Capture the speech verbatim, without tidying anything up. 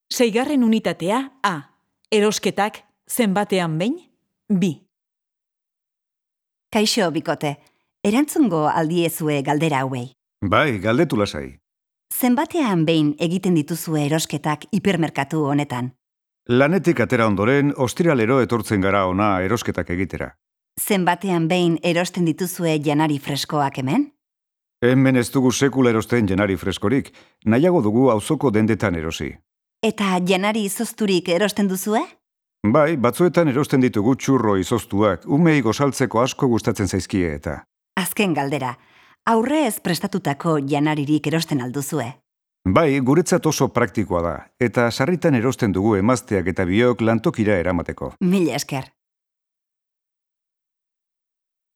Seigarren unitatea A. Erosketak zenbatean behin? Bi. Kaixo, bikote. Erantzungo aldiezue galdera hauei. Bai, galdetu lasai. Zenbatean behin egiten dituzue erosketak hipermerkatu honetan? Lanetik atera ondoren, ostiralero etortzen gara ona erosketak egitera. Zenbatean behin erosten dituzue janari freskoak hemen? Hemen ez dugu sekula erosten janari freskorik, nahiago dugu auzoko dendetan erosi. Eta janari izozturik erosten duzue? Bai, batzuetan erosten ditugu txurro izoztuak, umei gozaltzeko asko gustatzen zaizkie eta. Azken galdera, aurrez prestatutako janaririk erosten alduzue? Bai, guretzat oso praktikoa da, eta sarritan erosten dugu emazteak eta biok lantokira eramateko. Mila esker.